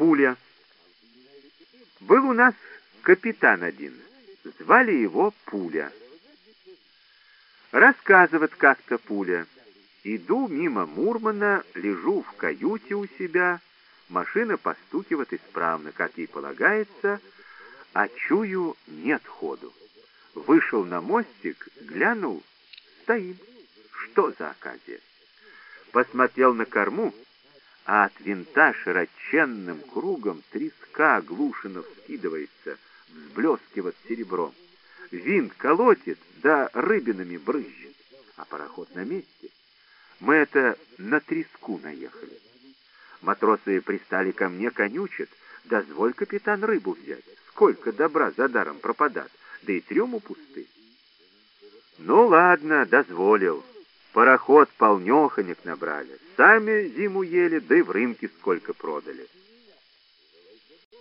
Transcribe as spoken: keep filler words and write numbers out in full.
Пуля. Был у нас капитан один, звали его Пуля. Рассказывает как-то Пуля. Иду мимо Мурмана, лежу в каюте у себя, машина постукивает исправно, как ей полагается, а чую, нет ходу. Вышел на мостик, глянул, стоим. Что за оказия? Посмотрел на корму, а от винта широченным кругом треска глушина вскидывается, взблескивает серебром. Винт колотит, да рыбинами брызжет, а пароход на месте. Мы это на треску наехали. Матросы пристали ко мне, конючат: дозволь, капитан, рыбу взять. Сколько добра за даром пропадат, да и трюму пусты. Ну ладно, дозволил. Пароход полнёхонек набрали. Сами зиму ели, да и в рынке сколько продали.